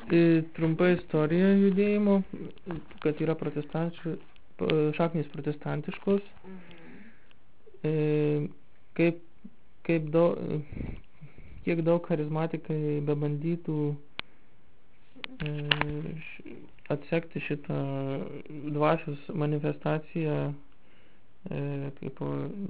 Trumpa istorija judėjimo, kad yra šaknys protestantiškos. Kiek daug charizmatikai bebandytų atsekti šitą dvasios manifestaciją kaip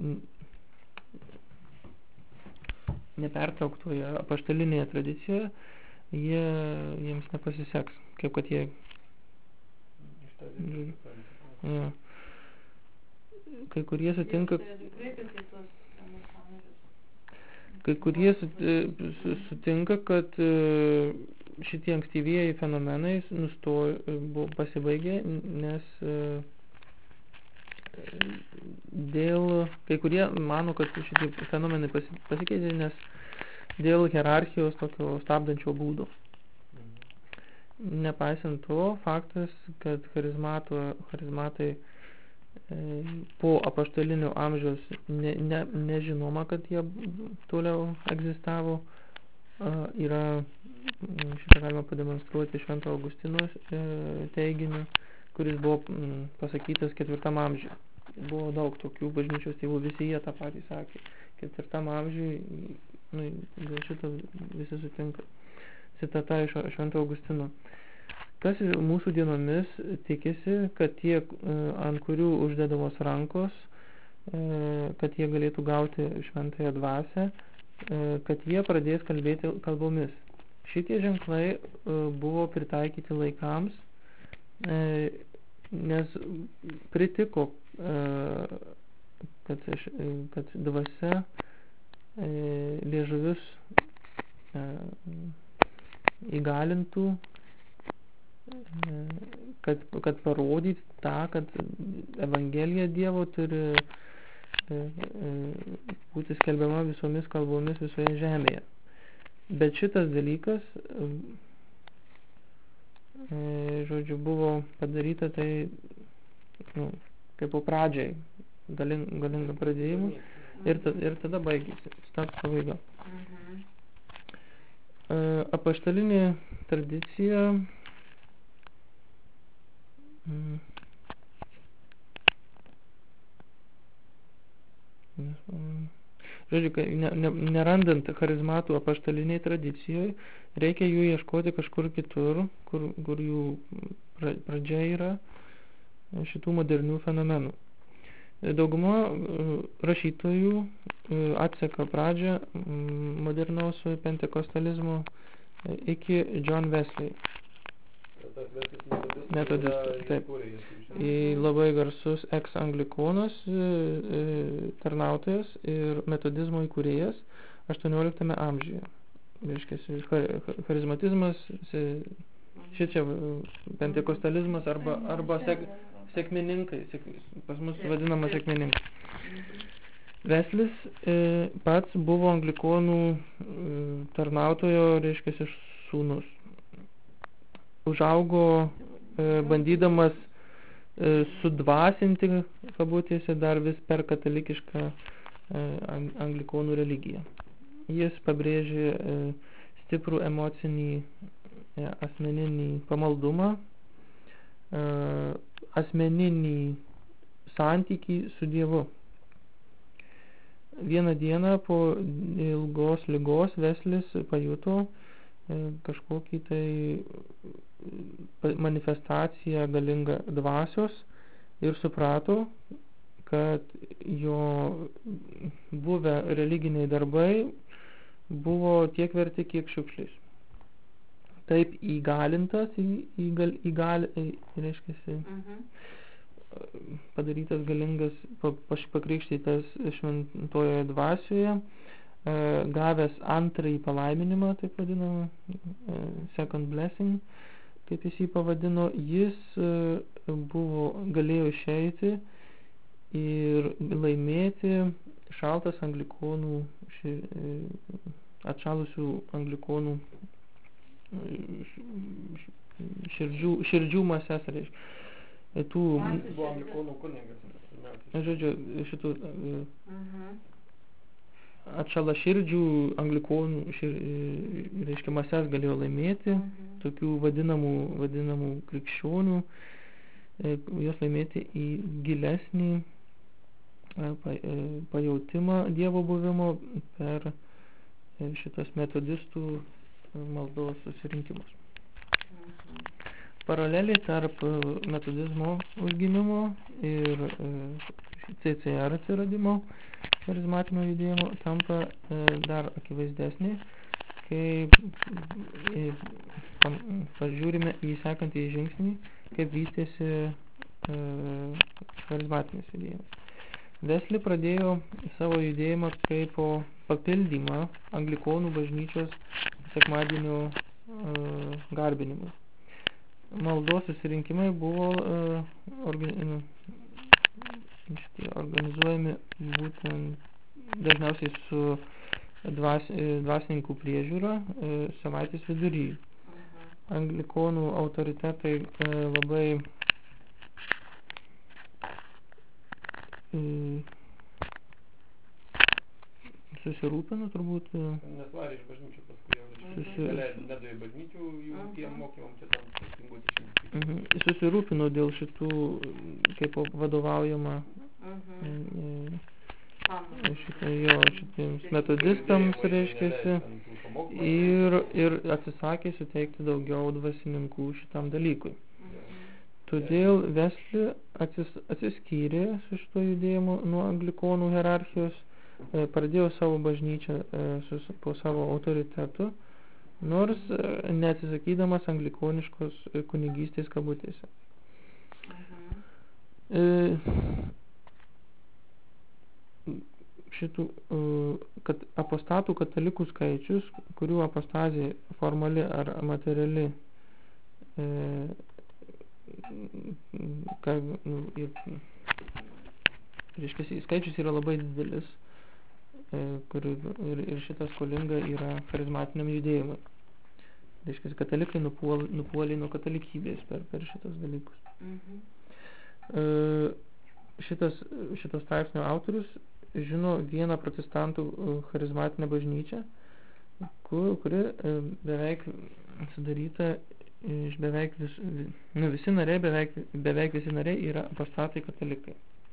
nepertrauktoje apaštalinėje tradicijoje, jiems nepasiseks, kaip kad jie kai kurie sutinka kad šitie ankstyvieji fenomenai pasibaigė, nes kai kurie mano, kad šitie fenomenai pasikeitė, nes dėl hierarchijos tokio stabdančio būdo. Nepaisant to, faktas, kad charizmatai po apaštalinio amžiaus nežinoma, kad jie toliau egzistavo, šitą galima pademonstruoti Švento Augustino teiginiu, kuris buvo pasakytas 4 amžiuje. Buvo daug tokių bažnyčios tėvų, visi jie tą patį sakė. 4 amžiuje, dėl šito visi sutinka. Citata iš Švento Augustino. Kas mūsų dienomis tikisi, kad tie, ant kurių uždedamos rankos, kad jie galėtų gauti šventąją dvasią, kad jie pradės kalbėti kalbomis. Šitie ženklai buvo pritaikyti laikams, nes pritiko, kad dvasia liežuvius įgalintų, kad parodyti tą, kad Evangelija Dievo turi būti skelbiama visomis kalbomis visoje žemėje. Bet šitas dalykas, buvo padaryta tai, kaip po pradžiai, galinga pradėjimu, ir tada baigėsi, stat pabaiga. Apaštalinė tradicija nerandant charizmatų apaštaliniai tradicijoje, reikia jų ieškoti kažkur kitur, kur jų pradžia yra šitų modernių fenomenų. Dauguma rašytojų atseka pradžią modernaus pentekostalizmo iki John Wesley. Metodistas, taip. Labai garsus ex-anglikonas, tarnautojas ir metodizmo įkūrėjas 18 amžiuje. Reiškia, charizmatizmas, šičia pentekostalizmas arba sekmininkai, pas mus vadinama sekmininkai. Wesleys pats buvo anglikonų tarnautojo, reiškia, sūnus. Užaugo bandydamas sudvasinti, kabutėse, dar vis per katalikišką anglikonų religiją. Jis pabrėžė stiprų emocinį asmeninį pamaldumą, asmeninį santykį su Dievu. Vieną dieną po ilgos ligos Wesleys pajuto kažkokį tai manifestaciją galingą dvasios ir suprato, kad jo buvę religiniai darbai buvo tiek verti, kiek šiukšliais. Taip įgalintas, reiškiasi, padarytas galingas, pakrikštytas šventojoje dvasioje, gavęs antrąjį palaiminimą, taip vadinamą, second blessing, kaip jis jį pavadino, jis galėjo išeiti ir laimėti šaltas anglikonų, atšalusių anglikonų širdžių mases, reiškia. Buvo anglikonų kunigas. Žodžiu, šitų atšalaširdžių anglikonų, reiškia, mases galėjo laimėti. tokių vadinamų krikščionių, juos laimėti į gilesnį pajautimą Dievo buvimo per šitas metodistų maldos susirinkimus. Paraleliai tarp metodizmo užgimimo ir CCR atsiradimo charizmatinio judėjimo tampa dar akivaizdesnė, kai pažiūrime į sekantį žingsnį, kaip vystėsi charizmatinis judėjimas. Wesley pradėjo savo judėjimą kaip papildymą anglikonų bažnyčios sekmadienio garbinimui. Maldos susirinkimai buvo organizuojami būtent dažniausiai su dvasininkų priežiūra savaitės vidury. Anglikonų autoritetai labai susirūpino turbūt. Nesvarė iš bažnyčių paskui jau. Nedavė bažnyčių jų tiem mokymam čia tam skirtingų. Susirūpino dėl šitų kaip vadovaujama šitiems metodistams, reiškiasi, ir atsisakė suteikti daugiau dvasininkų šitam dalykui. Todėl Wesley atsiskyrė su šito judėjimu nuo anglikonų hierarchijos, pradėjo savo bažnyčią po savo autoritetu, nors neatsisakydamas anglikoniškos kunigystės kabutėse. Šitų apostatų katalikų skaičius, kurių apostazija formali ar materiali skaičius yra labai didelis, ir šitas skolinga yra charizmatiniam judėjimui. Reiškia, katalikai nupuolė nuo katalikybės per šitos dalykus. Šitos straipsnio autorius žino vieną protestantų charizmatinę bažnyčią, kuri beveik sudaryta iš beveik visi nariai, beveik visi nariai yra apostatai katalikai.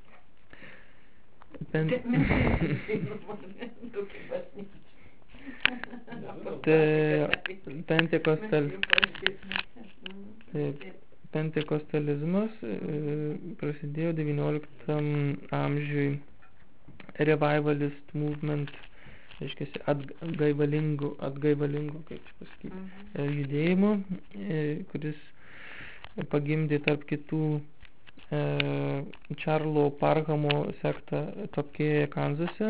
Pentekostalizmas prasidėjo 19 amžiui, revivalist movement, reiškiasi atgaivalingo, kaip čia pasakyti, judėjimo, kuris pagimdė tarp kitų Čarlo Parhamo sektą Topkėje, Kanzase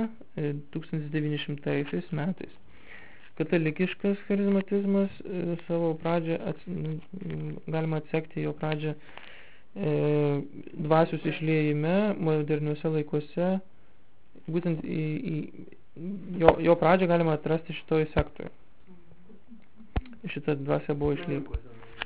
1900 metais. Katalikiškas charizmatizmas savo pradžią, galima atsekti jo pradžią dvasios išliejime moderniuose laikuose, būtent jo pradžią galima atrasti šitoj sektoje. Šita dvasia buvo išliejama.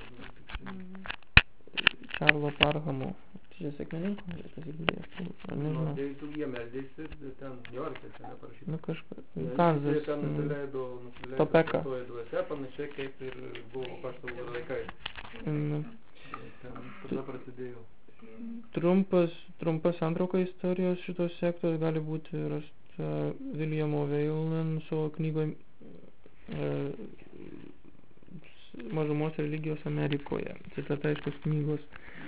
Čarlo Parhamo. Čia sekmininkų, tas įgudėjęs, nežinau. Tai jie meldėsi, ten Niujorke, ten neparašyti. Kažką, Kanzas, ten nusileido Topeka. Dvasia, panašiai kaip ir buvo apaštalų laikai. Ten tada prasidėjo. Trumpa santrauka istorijos šitos sektos gali būti rasta Williamo Weylanso knygoje Mažumos religijos Amerikoje. Citata iš tos knygos.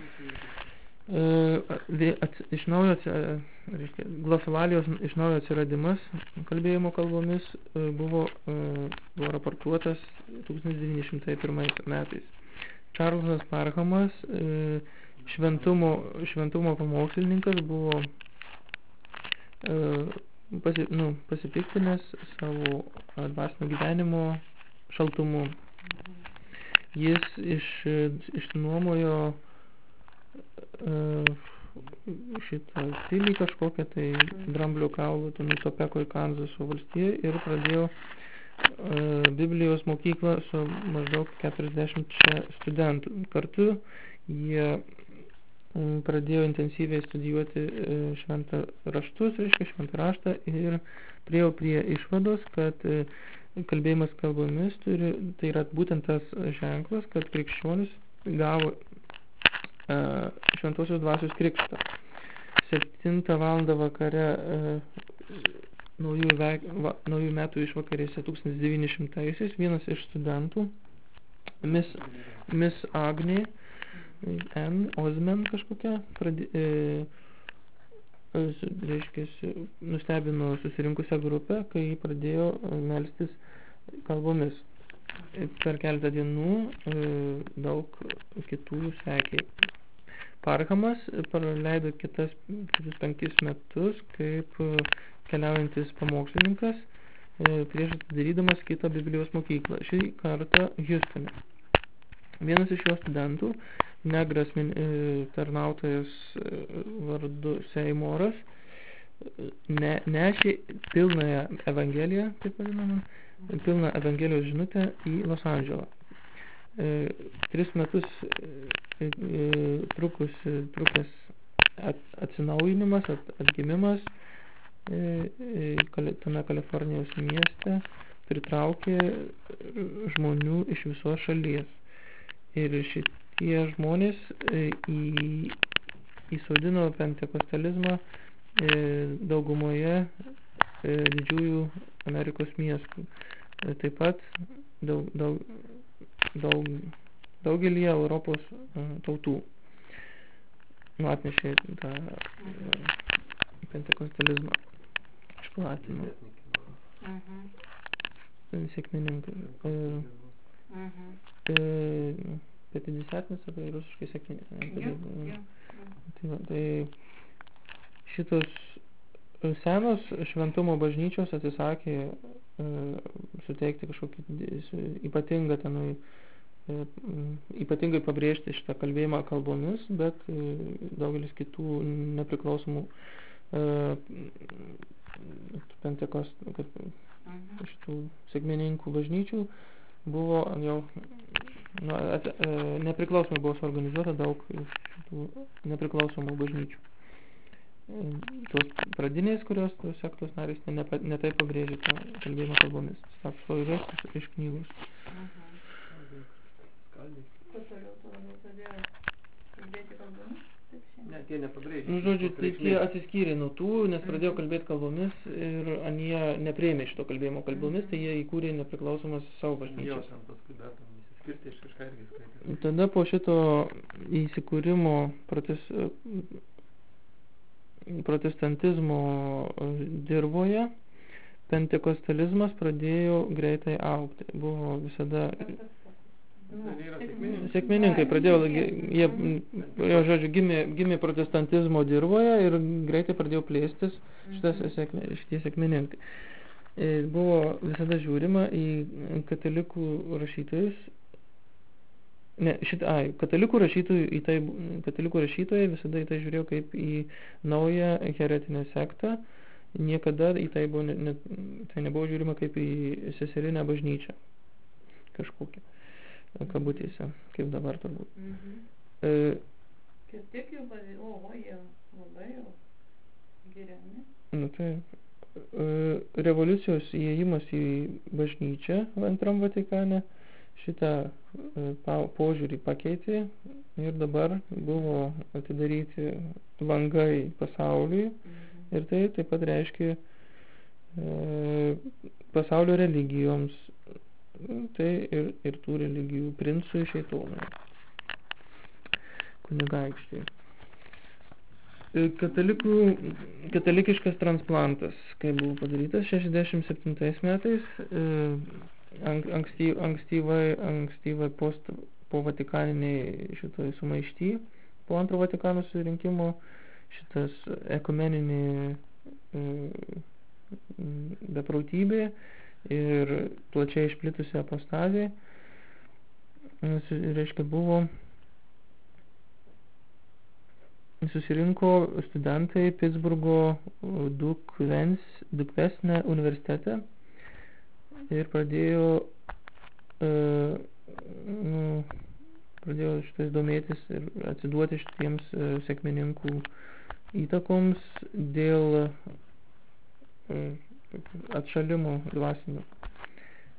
Iš naujo glosolalijos iš naujo atsiradimas kalbėjimo kalbomis buvo raportuotas 1901 metais. Čarlzas Parhamas, šventumo pamokslininkas, buvo pasipiktinęs savo dvasinio gyvenimo šaltumu. Jis išnuomojo šitą pilį kažkokią, tai Dramblio kaulų, Topekoj, Kanzaso valstijoje, ir pradėjo Biblijos mokyklą su maždaug 40 studentų. Kartu jie pradėjo intensyviai studijuoti šventą raštus, šventą raštą, ir priėjo prie išvados, kad kalbėjimas kalbomis tai yra būtent tas ženklas, kad krikščionis gavo šventosios dvasios krikštą. 7 valandą vakare naujųjų metų išvakarėse 1900-aisiais vienas iš studentų, Miss Agni N. Osman kažkokia, nustebino susirinkusią grupę, kai jį pradėjo melstis kalbomis. Per keletą dienų daug kitų sekė. Parhamas praleido kitus 5 metus kaip keliaujantis pamokslininkas prieš atidarydamas kitą Biblijos mokyklą, šį kartą Hjustone. Vienas iš jo studentų, negras tarnautojas vardu Seymoras, nešė pilnąją evangeliją, taip vadinamą, pilną evangelijos žinutę į Los Andželą. 3 metus trukęs atsinaujinimas, atgimimas tame Kalifornijos mieste pritraukė žmonių iš visos šalies. Ir šitie žmonės įsodino pentekostalizmą daugumoje didžiųjų Amerikos miestų. Taip pat daugelį Europos tautų atnešė tą pentekostalizmą, išplatino. Sekmininkai. Petidesiatnis arba rusiškai sekmininkai. Tai šitos senos šventumo bažnyčios atsisakė suteikti kažkokį ypatingą ypatingai pabrėžti šitą kalbėjimą kalbomis, bet daugelis kitų nepriklausomų šitų sekmininkų bažnyčių buvo jau nepriklausomai buvo suorganizuota daug šitų nepriklausomų bažnyčių. Tos pradinės, kurios tos sektos narės netai pabrėžė tą kalbėjimą kalbomis. Sako, įvestis iš knygos. Ne, tie nepabrėžė. Nu, žodžiu, tai tie atsiskyrė nuo tų, nes pradėjo kalbėti kalbomis ir anie nepriėmė šito kalbėjimo kalbomis, tai jie įkūrė nepriklausomas savo bažnyčias. Tada po šito įsikūrimo protestantizmo dirvoje pentekostalizmas pradėjo greitai augti. Buvo visada sekmininkai pradėjo, gimė protestantizmo dirvoje ir greitai pradėjo plėstis šitie sekmininkai. Buvo visada žiūrima į katalikų rašytojus. Katalikų rašytojai visada į tai žiūrėjo kaip į naują heretinę sektą. Niekada į tai nebuvo žiūrima kaip į seserinę bažnyčią kažkokią. Kabutėse, kaip dabar turbūt. Kaip tik jau jie labai jau geriami. Nu tai, revoliucijos įėjimas į bažnyčią Antram Vatikane šitą požiūrį pakeitė ir dabar buvo atidaryti langai pasauliui ir tai taip pat reiškia pasaulio religijoms. Tai ir tų religijų princų šeitonai, kunigaikščiai. Katalikiškas transplantas, kai buvo padarytas 67 metais, ankstyvai po Vatikaniniai šitoj sumaišty, po Antro Vatikano susirinkimo, šitas ekumeninė beprotybė ir plačiai išplitusi apostazija, reiškia, susirinko studentai Pittsburgo Duquesne universitete ir pradėjo šitais domėtis ir atsiduoti šitiems sekmininkų įtakoms dėl atšalimo dvasinio.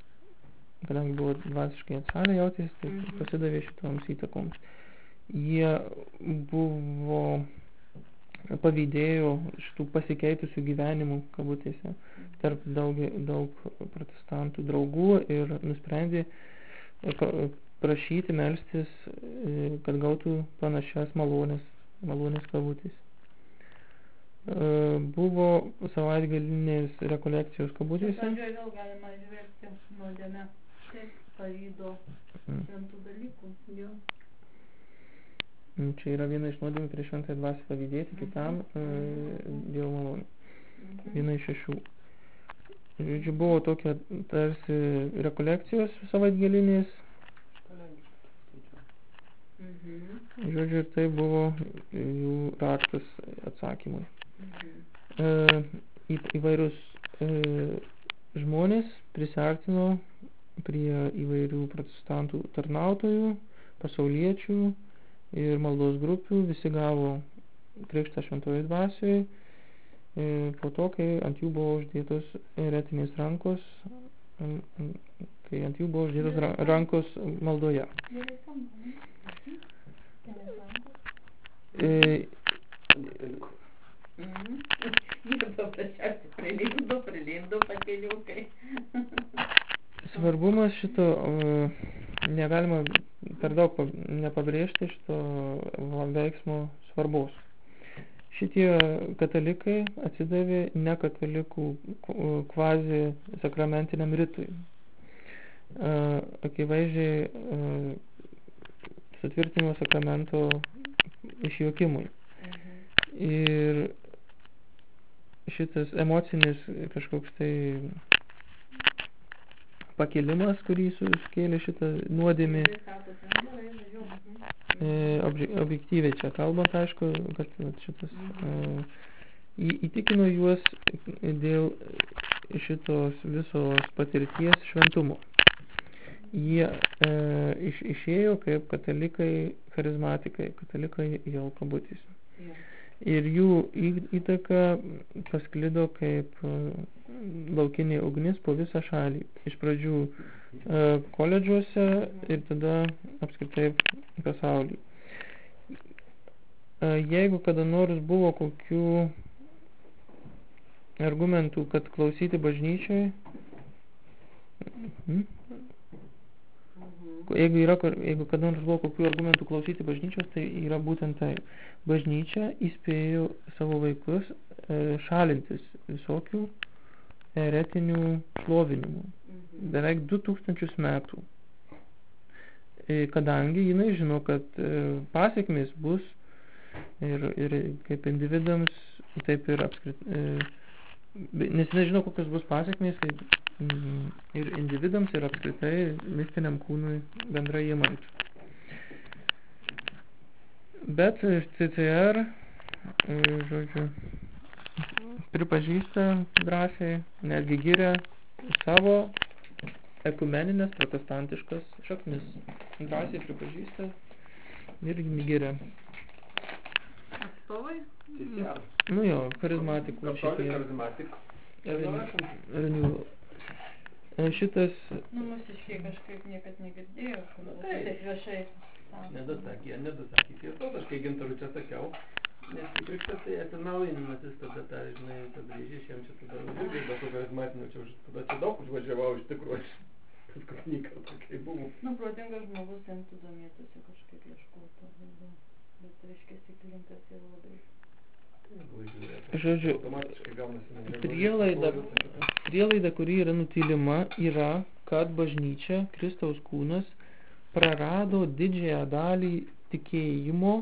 kadangi buvo dvasiškai atsalę jautėsi, tai pasidavė šitoms įtakoms. Jie buvo pavydėjo šitų pasikeitusių gyvenimų, kabutėse, tarp daug protestantų draugų ir nusprendė prašyti, melstis, kad gautų panašias malonės kabutės. Buvo savaitgalinės rekolekcijos kabutėse. Pradžioje vėl galima žvelgti nuodėmę, taip, pavydo šventų dalykų. Jo. Čia yra viena iš nuodėmių prieš šventąją dvasią pavydėti kitam Dievo malonę. Viena iš 6. Žodžiu, buvo tokia tarsi rekolekcijos savaitgalinės. Žodžiu, ir tai buvo jų raktas atsakymui. Įvairius žmonės prisiartino prie įvairių protestantų tarnautojų, pasauliečių ir maldos grupių, visi gavo krikštą šventoje dvasioje, po to, kai ant jų buvo uždėtos eretinės rankos, kai ant jų buvo uždėtos rankos maldoje. Prilindo pakeliukai. Svarbumas šito negalima per daug nepabrėžti šito veiksmo svarbos. Šitie katalikai atsidavė ne katalikų kvazi sakramentiniam ritui. Akivaizdžiai sutvirtinimo sakramento išjuokimui. Ir šitas emocinis kažkoks tai pakilimas, kurį sukėlė šitą nuodėmį, objektyviai čia kalbant, aišku, kad šitas įtikino juos dėl šitos visos patirties šventumo. Jie išėjo kaip katalikai charizmatikai, katalikai jau kabutėse. Ir jų įtaka pasklido kaip laukinė ugnis po visą šalį. Iš pradžių koledžuose ir tada apskritai pasaulyje. Jeigu kada nors buvo kokių argumentų, kad klausyti bažnyčiai, jeigu kada nors buvo kokių argumentų klausyti bažnyčios, tai yra būtent tai. Bažnyčia įspėjo savo vaikus šalintis visokių eretinių šlovinimų. Beveik 2000 metų. Kadangi jinai žino, kad pasekmės bus ir kaip individams, taip ir apskritai, nes jinai žino, kokios bus pasekmės, tai ir individams, ir apskritai mistiniam kūnui bendrai imant. Bet CCR, žodžiu, pripažįsta drąsiai, netgi giria savo ekumeninės protestantiškas šaknis. Drąsiai pripažįsta ir giria. Atstovai? Nu jo, charizmatikų šitie. Šitas... Nu, mūsiškai kažkaip niekad negirdėjau, taip viešai. Nedasakė tiesos, aš kai Gintarui čia sakiau, nes krikštas tai atsinaujinimasis tada tą, žinai, pabrėžė, šiam čia tada nužiūrėjau, bet to charizmatinio čia tada čia daug užvažiavau iš tikrųjų, paskutinį kartą, kai buvo. Nu, protingas žmogus imtų domėtųsi kažkaip ieškotų, bet reiškia įklinkas jau labai. Žodžiu, prielaida, kuri yra nutylima, yra, kad bažnyčia, Kristaus kūnas, prarado didžiąją dalį tikėjimo,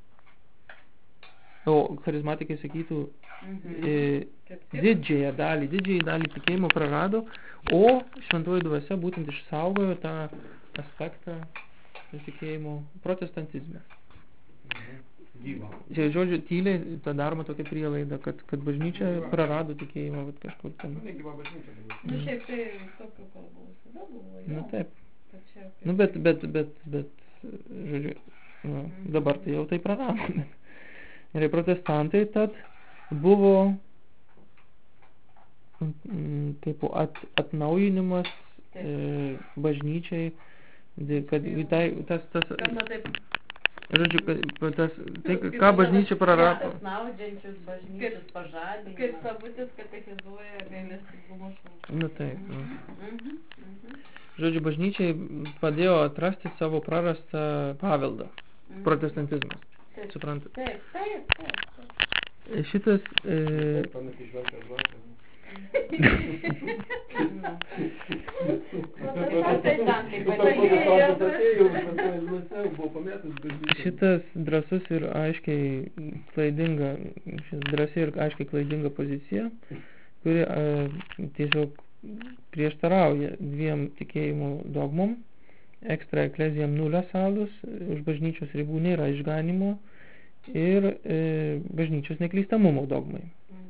o charizmatikai sakytų, didžiąją dalį tikėjimo prarado, o šventoji dvasia būtent išsaugojo tą aspektą tikėjimo protestantizme. Žodžiu, tyliai tą daroma tokia prielaida, kad bažnyčia prarado tikėjimą kažkur ten. Nu, šiaip tai tokių kalbų visada buvo. Nu, taip. Nu, bet, žodžiu, dabar tai jau tai prarado. Ir protestantai tad buvo kaip atnaujinimas bažnyčiai, kad Skamba taip. žodžiu, ką bažnyčia prarado. Snaudžiančius bažnyčius pažadinimas. Kaip sabutis katechizuoja gailestingumo šventę. Nu taip. Žodžiu, bažnyčiai padėjo atrasti savo prarastą paveldą. Protestantizmas. Suprantat? Taip. Šitas... Panašiai šventą žvakę. Šitas drąsus ir aiškiai klaidinga pozicija, kuri tiesiog prieštarauja dviem tikėjimo dogmom. Extra ecclesiam nulla salus, už bažnyčios ribų nėra išganimo, ir bažnyčios neklystamumo dogmai.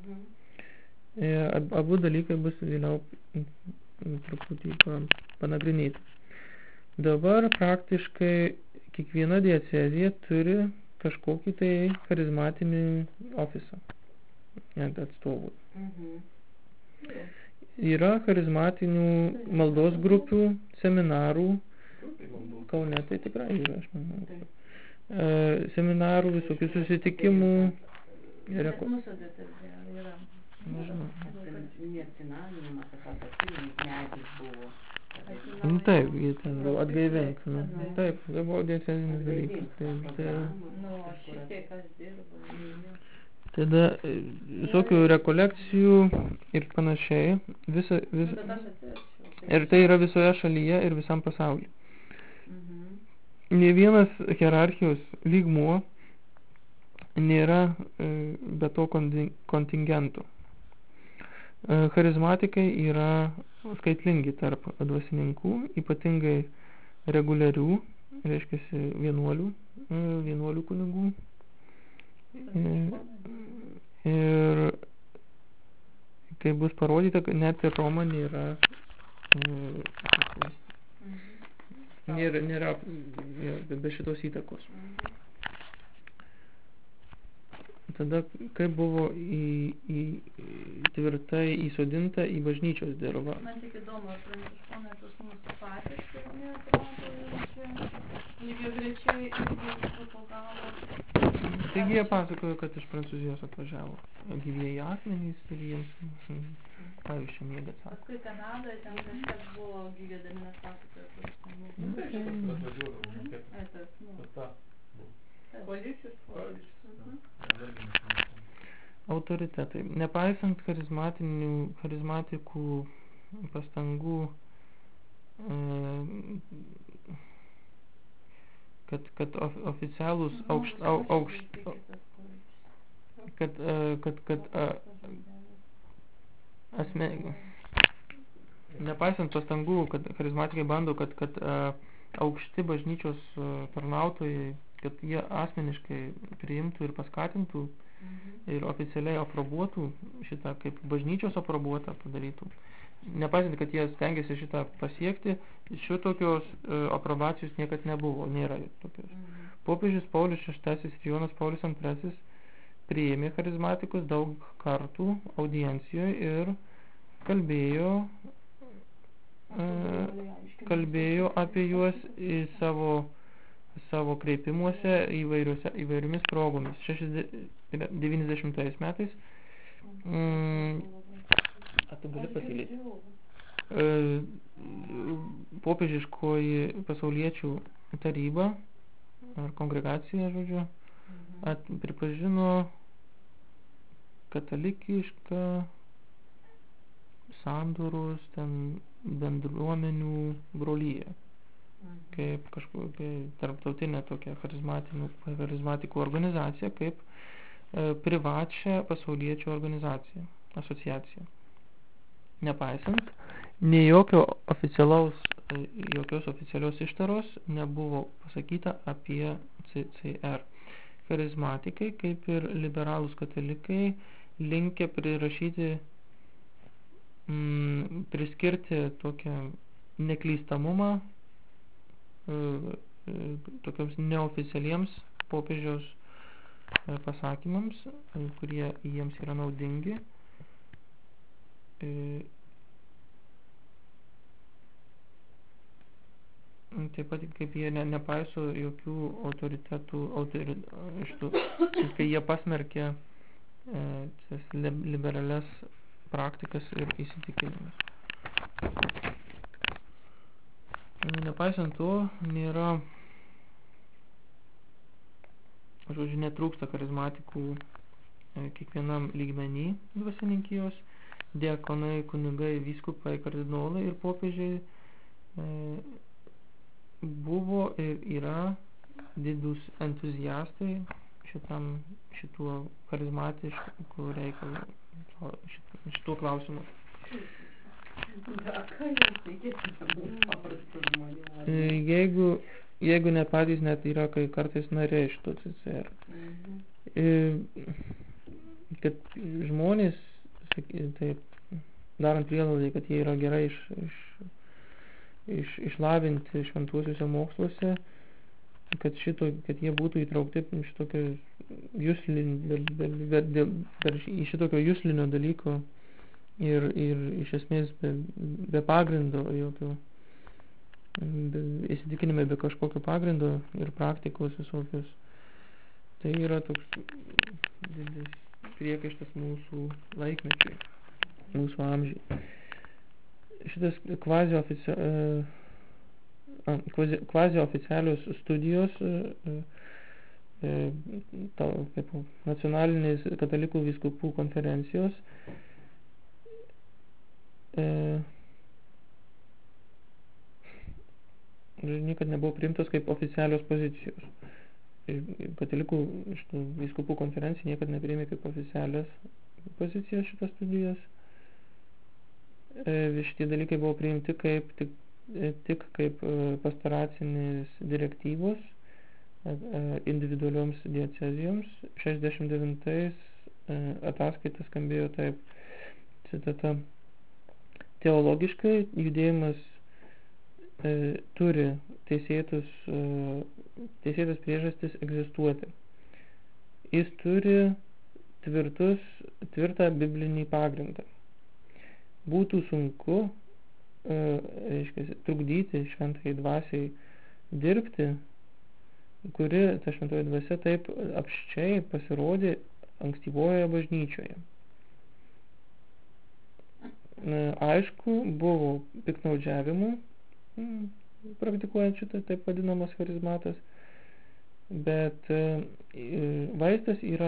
Abu dalykai bus vėliau truputį panagrinėti. Dabar praktiškai kiekviena diecezija turi kažkokį tai charizmatinį ofisą atstovų. Yra charizmatinių maldos grupių, seminarų, Kaune tai tikrai yra, aš manau. Seminarų, visokių susitikimų. Mūsų diecezija yra. Nežinau. Neatsinaujinimas, apatininis medis buvo. Nu taip, jie ten buvo atgaivink. Taip, tai buvo diecezinis dalykas. Nu, šitie kas dirba. Tada visokių rekolekcijų ir panašiai. Ir tai yra visoje šalyje ir visam pasaulyje. Nė vienas hierarchijos lygmuo nėra be to kontingento. Charizmatikai yra skaitlingi tarp dvasininkų, ypatingai reguliarių, reiškiasi vienuolių kunigų. Ir kai bus parodyta, kad net ir Roma nėra be šitos įtakos. Tada, kaip buvo tvirtai įsodinta į bažnyčios dirvą. Man tik įdomu, ar pranciškonai pas mūsų patys lygiai grečiai irgi propagavo. Taigi jie pasakojo, kad iš Prancūzijos atvažiavo gyvieji asmenys ir jiems pavyzdžiui mėgat sako. Paskui Kanadoje ten kažkas buvo gyvėdaminas pasakojo, kuris ten buvo. Policijos. Autoritetai. Nepaisant charizmatikų pastangų, kad oficialūs nepaisant pastangų, kad charizmatikai bando, kad aukšti bažnyčios tarnautojai, kad jie asmeniškai priimtų ir paskatintų ir oficialiai aprobuotų šitą, kaip bažnyčios aprobuotą padarytų. Nepaisant, kad jie stengiasi šitą pasiekti, šitokios aprobacijos niekad nebuvo, nėra tokios. Popiežius Paulius VI ir Jonas Paulius II priėmė charizmatikus daug kartų audiencijoje ir kalbėjo apie juos į savo kreipimuose įvairiomis progomis. 90 metais tu gali pasilieti. Popiežiškoji pasauliečių taryba ar kongregacija, žodžiu, pripažino katalikišką sandoros ten bendruomenių brolyje. Kaip kažkokia tarptautinė tokia charizmatikų organizacija, kaip privačią pasauliečių organizaciją, asociaciją. Nepaisant, nei jokios oficialios ištaros nebuvo pasakyta apie CCR. Charizmatikai, kaip ir liberalūs katalikai, linkę priskirti tokią neklystamumą tokiams neoficialiems popiežiaus pasakymams, kurie jiems yra naudingi. taip pat kaip jie nepaiso jokių autoritetų, kai jie pasmerkia tas liberalias praktikas ir įsitikinimus. Nepaisant to, nėra, žodžiu, netrūksta charizmatikų kiekvienam lygmenį dvasininkijos, diakonai, kunigai, vyskupai, kardinolai ir popiežiai buvo ir yra didūs entuziastai šituo charizmatišku reikalu, šituo klausimu. Ką jums reikėtų paprastų žmonių? Jeigu net patys net yra kartais nariai šito CCR. Kad žmonės, taip, darant prielaidą, kad jie yra gerai išlavinti šventuosiuose moksluose, kad jie būtų įtraukti į šitokio juslinio dalyko ir iš esmės be pagrindo jokio, įsitikinime be kažkokio pagrindo ir praktikos visokios. Tai yra toks didelis priekaištas mūsų laikmečiui, mūsų amžiai. Šitas kvazi-oficialios studijos nacionalinės katalikų vyskupų konferencijos niekad nebuvo priimtos kaip oficialios pozicijos. Katalikų vyskupų konferencija niekad nepriėmė kaip oficialias pozicijas šitas studijas. Šitie dalykai buvo priimti tik kaip pastoracinės direktyvos individualioms diecezijoms. 69 ataskaita skambėjo taip, citata: teologiškai judėjimas turi teisėtas priežastis egzistuoti. Jis turi tvirtą biblinį pagrindą. Būtų sunku trukdyti šventai dvasiai dirbti, kuri ta šventoji dvasia taip apsčiai pasirodė ankstyvojoje bažnyčioje. Aišku, buvo piktnaudžiavimų praktikuojant šitą taip vadinamas charizmatas, bet vaistas yra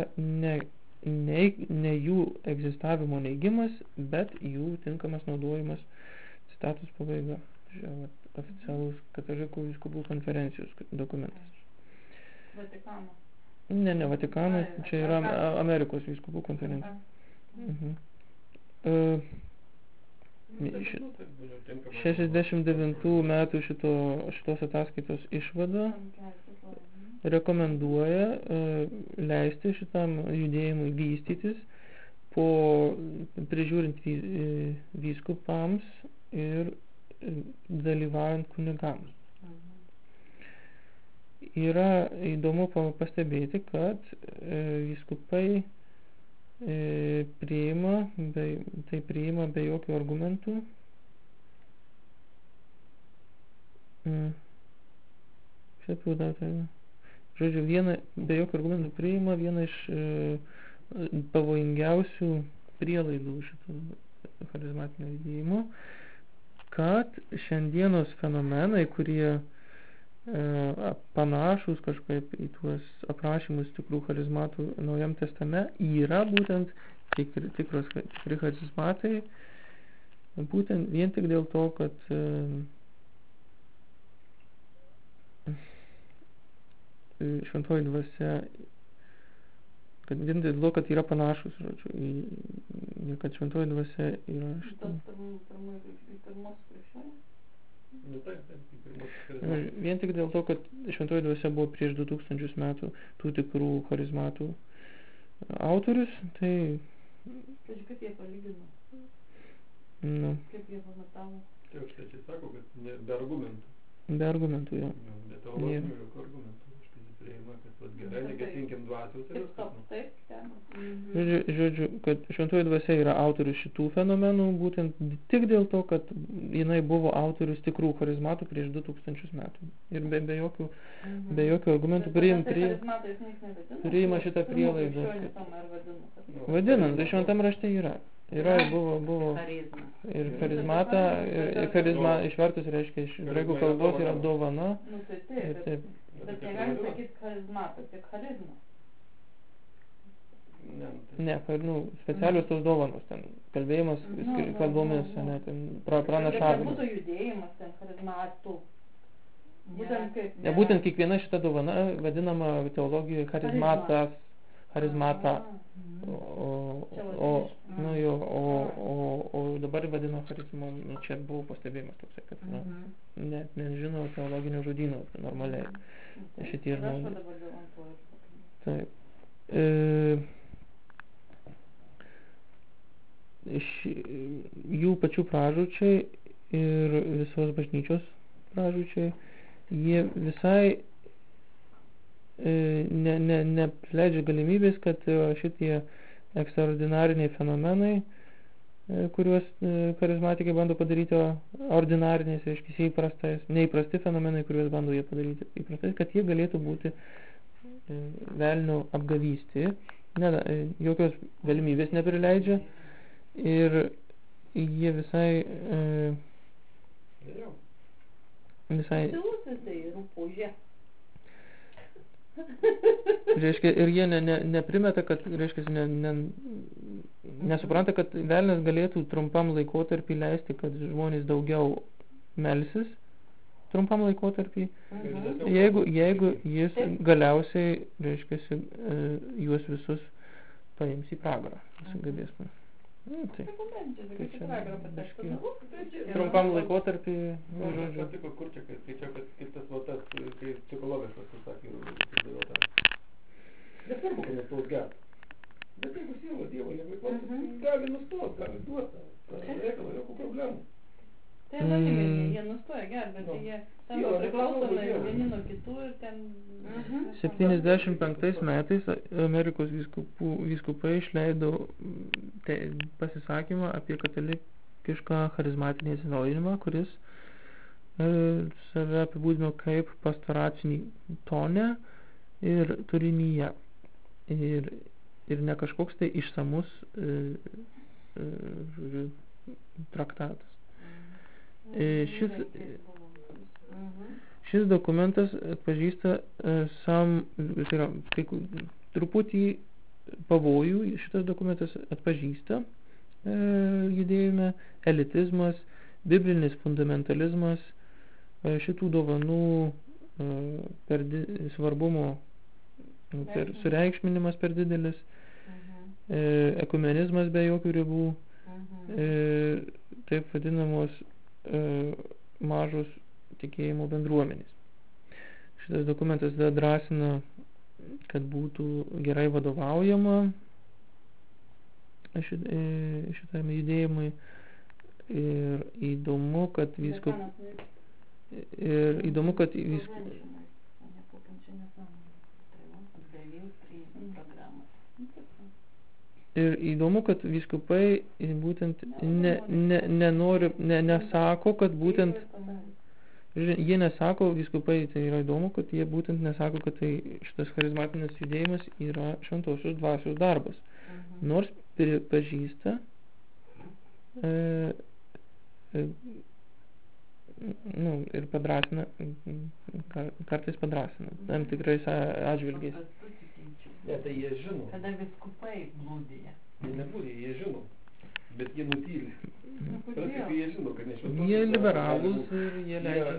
ne jų egzistavimo neigimas, bet jų tinkamas naudojimas. Citatos pabaiga. Oficialus katalikų vyskupų konferencijos dokumentas. Vatikano. Ne Vatikano, čia yra Amerikos vyskupų konferencija. 69 metų šitos ataskaitos išvada rekomenduoja leisti šitam judėjimui vystytis po prižiūrint vyskupams ir dalyvaujant kunigams. Yra įdomu pastebėti, kad vyskupai priima be jokių argumentų. Žodžiu, be jokių argumentų priima vieną iš pavojingiausių prielaidų šito charizmatinio judėjimo, kad šiandienos fenomenai, kurie panašus kažkaip į tuos aprašymus tikrų charizmatų Naujam Testame, yra būtent tikri charizmatai, būtent vien tik dėl to, kad šventoji dvasia, kad vien dėl to, kad yra panašus, žodžiu, kad šventoji dvasia yra šitą. Pirmos krikščionys? Vien tik dėl to, kad šventoji dvasia buvo prieš 2000 metų tų tikrų charizmatų autorius, tai... Tačiau kaip jie palygino? Kaip jie pamatavo? Tai už tai čia sako, kad be argumentų. Be argumentų, jo. Be teologinių jokių argumentų. Aš tai priima, kad gerai, negesinkim dvasios ir Taip, viskas. stop, taip, ten. Žodžiu, kad šventoji dvasia yra autorius šitų fenomenų, būtent tik dėl to, kad jinai buvo autorius tikrų charizmatų prieš 2000 metų. Ir be jokių argumentų priima šitą prielaidą. Vadinant, tai šventam rašte yra. Yra ir buvo ir charizmata, ir charizma išvertus reiškia iš graikų kalbos yra dovana. Nu tai taip, bet negalim sakyti charizmata, tik charizma. Ne, specialios tos dovanos, ten kalbėjimas kalbomis, ne, ten pranašavimas. Būtų judėjimas, ten charizmatų. Būtent kiekviena šita dovana vadinama teologijoje charizmata. O dabar vadino charizmom, čia buvo pastebėjimas toksai, kad net nežino teologinio žodyno normaliai šitie žmonės. Taip. Jų pačių pražūčiai ir visos bažnyčios pražūčiai, jie visai nepleidžia galimybės, kad šitie ekstraordinariniai fenomenai, kuriuos charizmatikai bando padaryti ordinariniais, reiškia neįprasti fenomenai, kuriuos bando jie padaryti įprastais, kad jie galėtų būti velnio apgavysti. Jokios galimybės neprileidžia ir jie visai reiškia, ir jie neprimeta, kad reiškia, nesupranta, kad velnias galėtų trumpam laikotarpį leisti, kad žmonės daugiau melsis trumpam laikotarpį, jeigu jis galiausiai, reiškia, juos visus paims į pragarą. Trumpam laikotarpį, patiko, kur čia, kai skaičiau, kad tas votas, kai psichologas pasisakė, nesvarbu, kad nestos gert. Bet jeigu siela Dievo nepriklauso, gali nustot, gali duoti, reikalą, jokių problemų. Tai anoniminiai, jie nustoja gert, bet jie tampa priklausomai vieni nuo kitų ir ten... 75 metais Amerikos vyskupai išleido pasisakymą apie katalikišką charizmatinį atsinaujinimą, kuris save apibūdino kaip pastoracinį tonę ir turinyje. Ir ne kažkoks tai išsamus traktatas. Šis dokumentas atpažįsta truputį pavojų, šitas dokumentas atpažįsta judėjime elitizmas, biblinis fundamentalizmas, šitų dovanų svarbumo sureikšminimas per didelis, ekumenizmas be jokių ribų, taip vadinamos mažos tikėjimo bendruomenės. Šitas dokumentas drąsina, kad būtų gerai vadovaujama šitam judėjimui ir įdomu, kad vyskupai būtent nesako, kad būtent jie nesako, vyskupai, tai yra įdomu, kad jie būtent nesako, kad tai šitas charizmatinis judėjimas yra šventosios dvasios darbas. Nors pripažįsta ir padrąsina, kartais padrąsina, tam tikrais atžvilgiais. Ne, tai jie žino. Kada viskupai blūdėja. Jie neblūdėja, jie žino. Bet jie nutyli. Praktikai jie žino, kad nešventos. Jie liberalūs ir jie leidžia.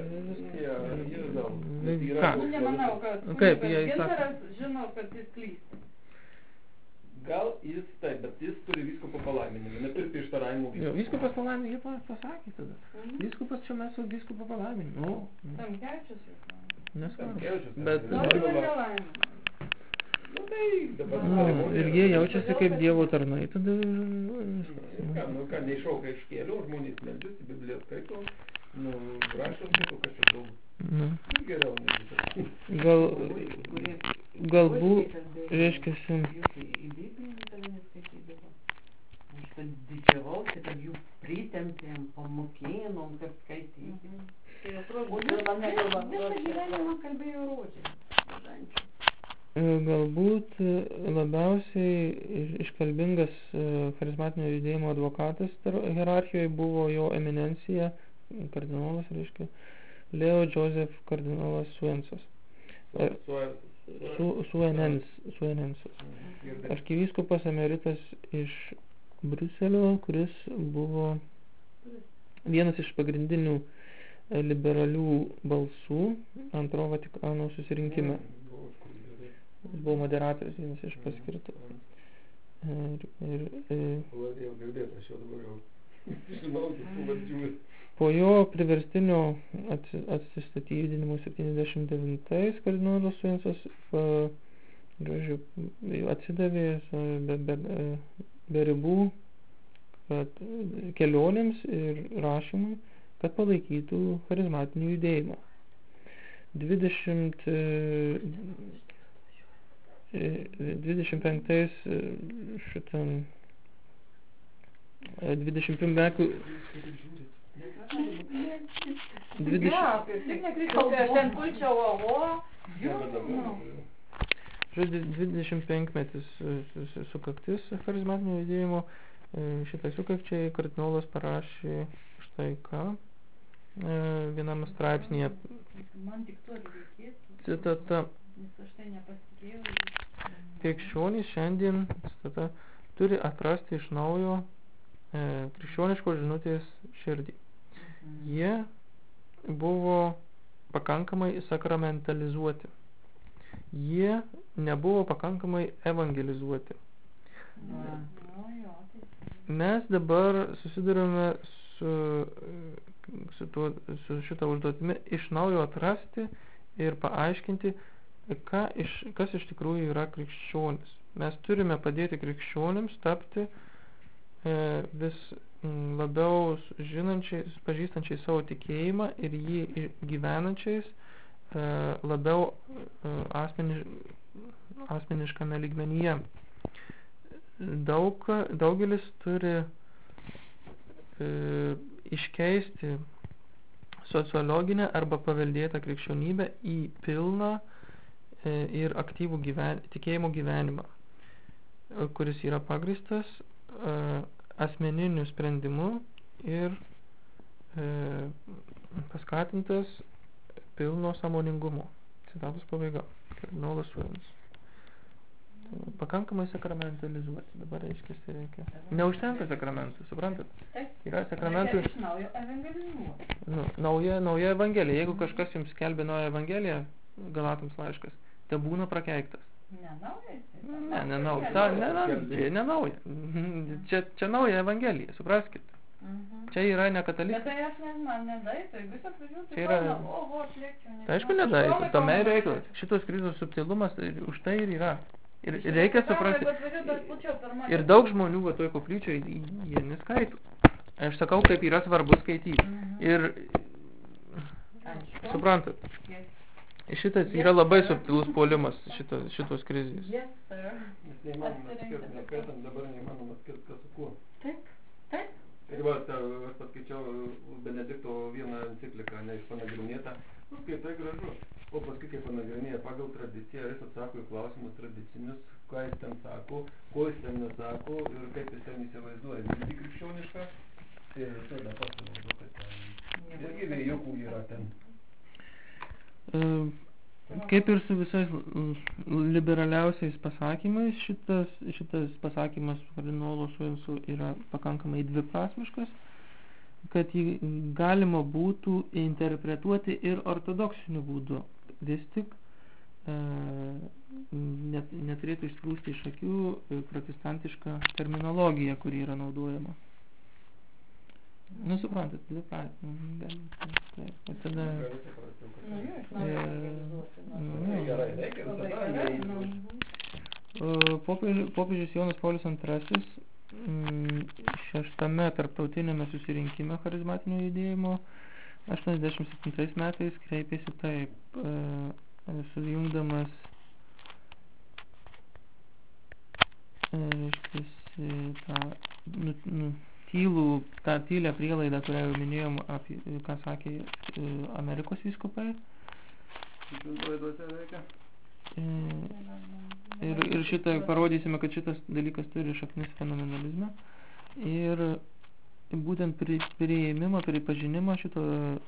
Nemanau, kad Gintaras žino, kad jis klysta. Gal jis taip, bet jis turi vyskupo palaiminimą, neturi prieštaravimų vyskupų. Vyskupas palaiminimą, jie pasakė tada. Vyskupas čia mes su vyskupo palaiminimą. Tamkevičius jau. Nesvarbu. Bet ir jie jaučiasi kaip Dievo tarnai, tada ką, neišauka iš kėlių, žmonės meldžiasi, Bibliją skaito, raštom skaito, kas čia daug. Geriau negu galbūt, Kalbėjo, reiškiasi, juk į Bibliją tave neskaitydavo. Aš kad didžiavausi, kad jų pritempėm, pamokėnom, kad skaityti. Tai atrodo, O jūs visą gyvenimą kalbėjo rodžiai. Rožančių. galbūt labiausiai iškalbingas charizmatinio judėjimo advokatas hierarchijoje buvo jo eminencija, kardinolas, reiškia, Leo Joseph kardinolas Suensas. Suenensas. Arkivyskupas emeritas iš Briuselio, kuris buvo vienas iš pagrindinių liberalių balsų Antro Vatikano susirinkime. Jis buvo moderatorius, vienas iš paskirtų. Po jo priverstinio atsistatydinimo 79 kardinolas Suensas atsidavė be ribų kelionėms ir rašymui, kad palaikytų charizmatinį judėjimą. 25 metų Žodžiu, 25 metais sukaktis charizmatinio judėjimo. Šitai sukakčiai kardinolas parašė štai ką vienam straipsnėje. Man tik to reikėtų. Citata. Nes aš tai nepasitikėjau. Krikščionys šiandien, citata, turi atrasti iš naujo krikščioniškos žinutės širdį. Jie buvo pakankamai sakramentalizuoti. Jie nebuvo pakankamai evangelizuoti. Mes dabar susidurime su šitą užduotimi iš naujo atrasti ir paaiškinti, kas iš tikrųjų yra krikščionis. Mes turime padėti krikščionims tapti vis labiau žinančiais, pažįstančiais savo tikėjimą ir jį gyvenančiais labiau asmeniškame lygmenyje. Daugelis turi iškeisti sociologinę arba paveldėtą krikščionybę į pilną ir aktyvų tikėjimo gyvenimą, kuris yra pagristas asmeniniu sprendimu ir paskatintas pilno sąmoningumo. Citatos pabaiga. Kardinolas Suensas. Pakankamai sakramentalizuoti. Dabar reiškia. Neužtenka sakramentų, suprantat? Yra sakramentų. Iš naujo evangelizuoti. Nauja evangelija. Jeigu kažkas jums skelbia naują evangeliją, Galatams laiškas, te būna prakeiktas. Ne nauja. Čia nauja evangelija, supraskit. Čia yra ne katalikai. Bet tai aš man nedaitų, jeigu aš atvažiuoju, tai yra... oho, aš lėkčiau. Tai aišku nedaitų, tame ir reikalas. Šitos krizos subtilumas už tai ir yra. Ir reikia suprasti. Ir daug žmonių va toj koplyčioje jie neskaito. Aš sakau, kaip yra svarbu skaityti. Ir suprantat. Šitas yra labai subtilus puolimas šitos krizės. Nes neįmanoma atskirti, neskaitant dabar neįmanoma atskirti, kas su kuo. Taip. Ir va, aš paskaičiau Benedikto vieną encikliką, neišpanagrinėtą. Skaitai gražu. O paskui, kai panagrinėja pagal tradiciją, jis atsako į klausimus tradicinius, ką jis ten sako, ko jis ten nesako ir kaip jis ten įsivaizduoja. Visgi krikščioniška. Ir tada pasirodo, kad ten irgi vėjukų yra ten. Kaip ir su visais liberaliausiais pasakymais, šitas pasakymas kardinolo Suenso yra pakankamai dviprasmiškas, kad jį galima būtų interpretuoti ir ortodoksiniu būdu. Vis tik neturėtų išsprūsti iš akių protestantiška terminologija, kuri yra naudojama. Nu, suprantat, tada... Popiežius Jonas Paulius II 6 tarptautinėme susirinkime charizmatinio judėjimo 87 metais kreipėsi taip, sujungdamas tą tylę prielaidą, kurią jau minėjom, apie ką sakė Amerikos vyskupai. Ir šitą parodysime, kad šitas dalykas turi šaknis fenomenalizme. Ir būtent priėmimą, pripažinimą šito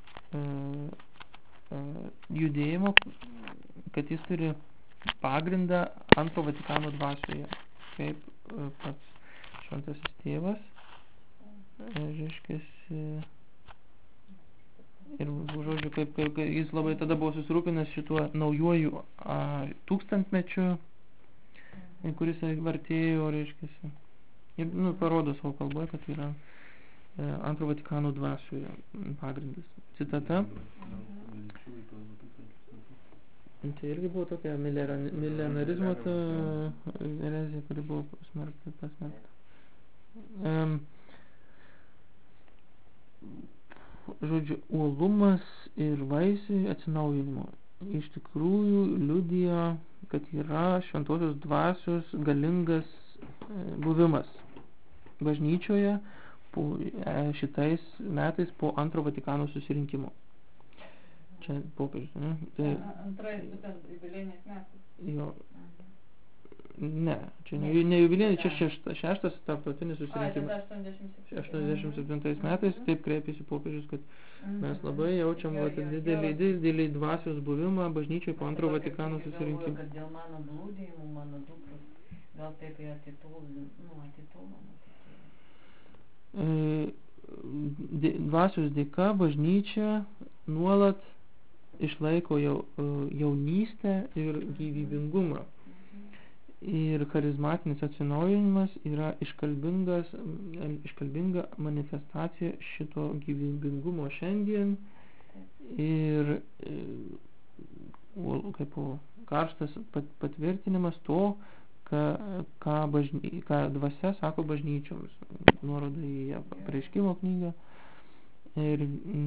judėjimo, kad jis turi pagrindą antro Vatikano dvasioje, kaip pats šventasis tėvas, reiškiasi, ir žodžiu, kaip jis labai tada buvo susirūpinęs šituo naujuoju tūkstantmečiu, kuris vartėjo, reiškiasi, ir parodo savo kalboje, kad yra antro Vatikano dvasioje pagrindas. Citata. Tai irgi buvo tokia milenarizmo erezija, kuri buvo pasmerkta. Žodžiu, uolumas ir vaisiai atsinaujinimo iš tikrųjų liudija, kad yra šventosios dvasios galingas buvimas bažnyčioje šitais metais po antro Vatikano susirinkimo. Čia popiežius, ne? Tai, Antroji jubiliejiniais metais. Jo. Ne, čia ne jubiliejiniai, čia šeštas tarptautinis susirinkimas. 87 metais taip kreipėsi popiežius, kad mes labai jaučiam didelį dvasios buvimą bažnyčiai po antro Vatikano susirinkimo. Kad dėl mano blūdėjimų, mano dukros, gal taip ir atitoloma. Dvasios dėka bažnyčia nuolat išlaiko jaunystę ir gyvybingumą. Ir charizmatinis atsinaujinimas yra iškalbinga manifestacija šito gyvybingumo šiandien ir kaip karštas patvirtinimas to, ką dvasia sako bažnyčioms. Nuoroda į apreiškimo knygą. Ir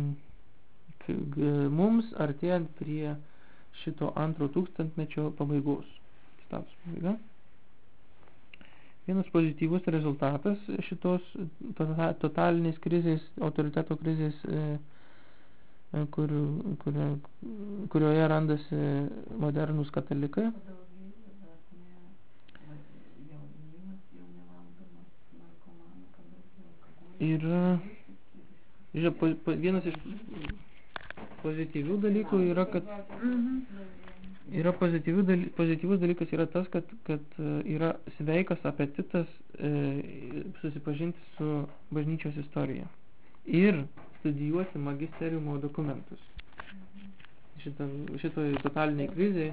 mums artėjant prie šito antro tūkstantmečio pabaigos. Citatos pabaiga. Vienas pozityvus rezultatas šitos totalinės krizės, autoriteto krizės, kurioje randasi modernūs katalikai. Vienas iš pozityvių dalykų yra, kad yra pozityvus dalykas yra tas, kad yra sveikas apetitas susipažinti su bažnyčios istorija ir studijuoti magisteriumo dokumentus. Šitoj totaliniai krizėje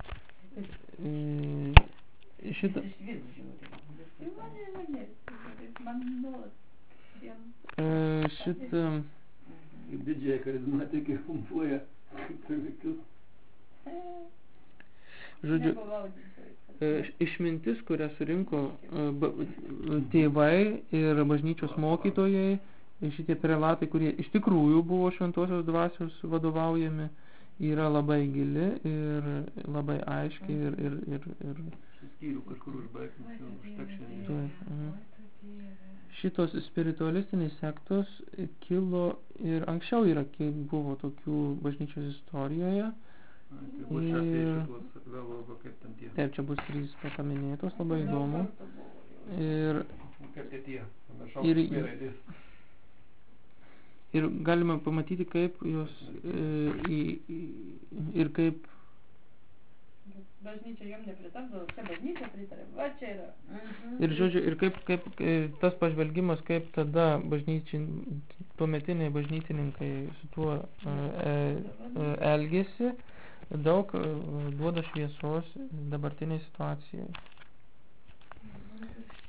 Didžiai charizmatikai pumpuoja per vaikus. Žodžiu, išmintis, kurią surinko tėvai ir bažnyčios mokytojai, šitie prelatai, kurie iš tikrųjų buvo šventosios dvasios vadovaujami, yra labai gili ir labai aiški ir Skyrių kažkur užbaigti. Šitos spiritualistinės sektos kilo ir anksčiau buvo tokių bažnyčios istorijoje. Taip, čia bus 3 paminėtos, labai įdomu. Ir galima pamatyti, kaip jos ir kaip bažnyčia jom nepritardavo, čia bažnyčia pritarė, va čia yra. Ir žodžiu, ir kaip tas pažvelgimas, kaip tada tuometiniai bažnytininkai su tuo elgėsi, daug duoda šviesos dabartiniai situacijai.